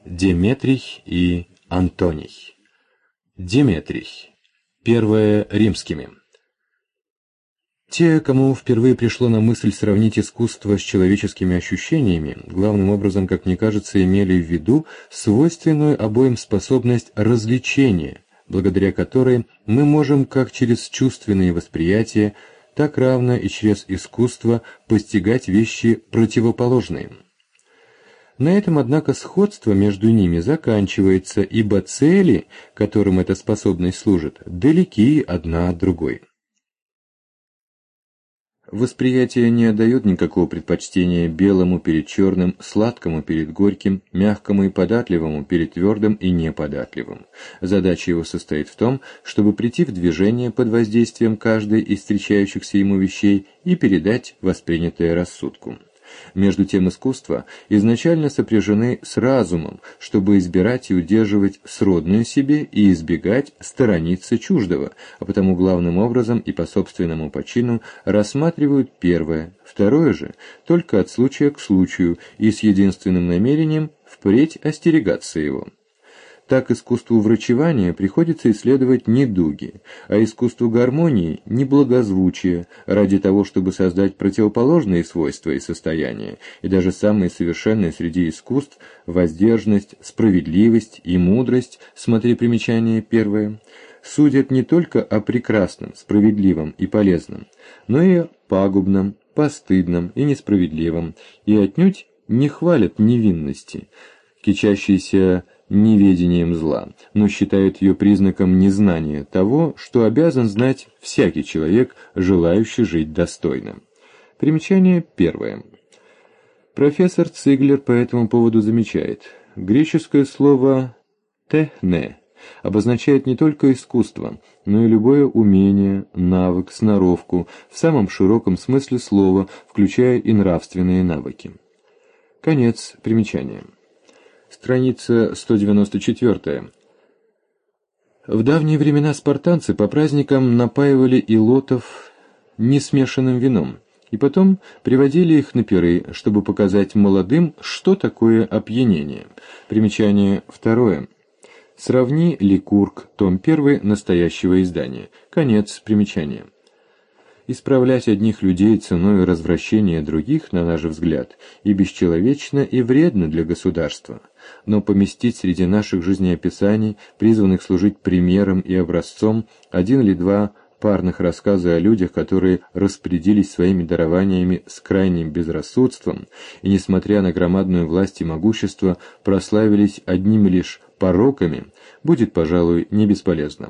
Деметрий и Антоний. Деметрий. Первое римскими. Те, кому впервые пришло на мысль сравнить искусство с человеческими ощущениями, главным образом, как мне кажется, имели в виду свойственную обоим способность развлечения, благодаря которой мы можем как через чувственные восприятия, так равно и через искусство постигать вещи противоположные. На этом, однако, сходство между ними заканчивается, ибо цели, которым эта способность служит, далеки одна от другой. Восприятия не отдают никакого предпочтения белому перед черным, сладкому перед горьким, мягкому и податливому перед твердым и неподатливым. Задача его состоит в том, чтобы прийти в движение под воздействием каждой из встречающихся ему вещей и передать воспринятое рассудку. Между тем искусства изначально сопряжены с разумом, чтобы избирать и удерживать сродную себе и избегать сторониться чуждого, а потому главным образом и по собственному почину рассматривают первое, второе же только от случая к случаю и с единственным намерением впредь остерегаться его. Так искусству врачевания приходится исследовать недуги, а искусству гармонии – неблагозвучие, ради того, чтобы создать противоположные свойства и состояния, и даже самые совершенные среди искусств – воздержанность, справедливость и мудрость, смотри примечание первое, судят не только о прекрасном, справедливом и полезном, но и о пагубном, постыдном и несправедливом, и отнюдь не хвалят невинности, кичащейся неведением зла, но считают ее признаком незнания того, что обязан знать всякий человек, желающий жить достойно. Примечание первое. Профессор Циглер по этому поводу замечает: греческое слово «техне» обозначает не только искусство, но и любое умение, навык, сноровку, в самом широком смысле слова, включая и нравственные навыки. Конец примечания. Страница 194. В давние времена спартанцы по праздникам напаивали илотов несмешанным вином, и потом приводили их на пиры, чтобы показать молодым, что такое опьянение. Примечание второе. Сравни Ликург, том 1 настоящего издания. Конец примечания. Исправлять одних людей ценой развращения других, на наш взгляд, и бесчеловечно, и вредно для государства. Но поместить среди наших жизнеописаний, призванных служить примером и образцом, один или два парных рассказа о людях, которые распорядились своими дарованиями с крайним безрассудством и, несмотря на громадную власть и могущество, прославились одними лишь пороками, будет, пожалуй, не бесполезно.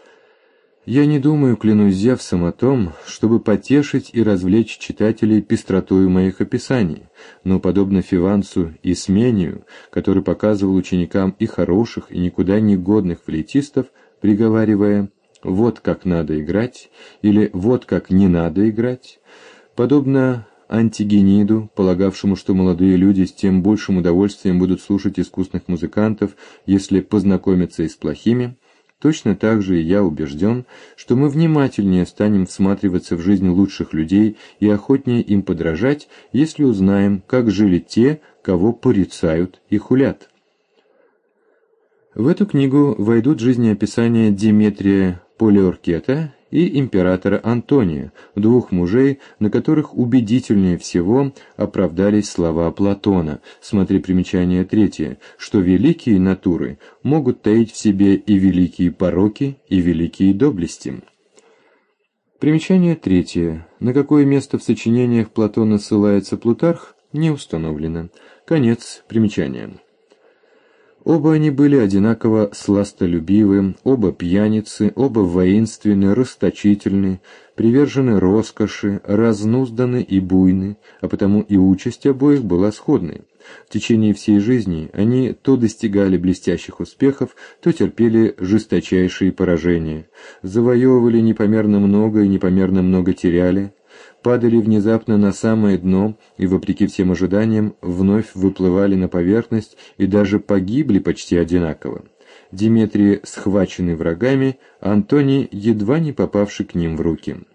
Я не думаю, клянусь Зевсом, о том, чтобы потешить и развлечь читателей пестротою моих описаний, но, подобно Фивансу и Смению, который показывал ученикам и хороших, и никуда не годных флейтистов, приговаривая «вот как надо играть» или «вот как не надо играть», подобно Антигениду, полагавшему, что молодые люди с тем большим удовольствием будут слушать искусных музыкантов, если познакомятся и с плохими, точно так же и я убежден, что мы внимательнее станем всматриваться в жизнь лучших людей и охотнее им подражать, если узнаем, как жили те, кого порицают и хулят. В эту книгу войдут жизнеописания Деметрия Полиоркета и императора Антония, двух мужей, на которых убедительнее всего оправдались слова Платона, смотри примечание 3, что великие натуры могут таить в себе и великие пороки, и великие доблести. Примечание 3. На какое место в сочинениях Платона ссылается Плутарх, не установлено. Конец примечания. Оба они были одинаково сластолюбивы, оба пьяницы, оба воинственны, расточительны, привержены роскоши, разнузданы и буйны, а потому и участь обоих была сходной. В течение всей жизни они то достигали блестящих успехов, то терпели жесточайшие поражения, завоевывали непомерно много и непомерно много теряли, падали внезапно на самое дно и, вопреки всем ожиданиям, вновь выплывали на поверхность и даже погибли почти одинаково. Деметрий, схваченный врагами, Антоний, едва не попавший к ним в руки.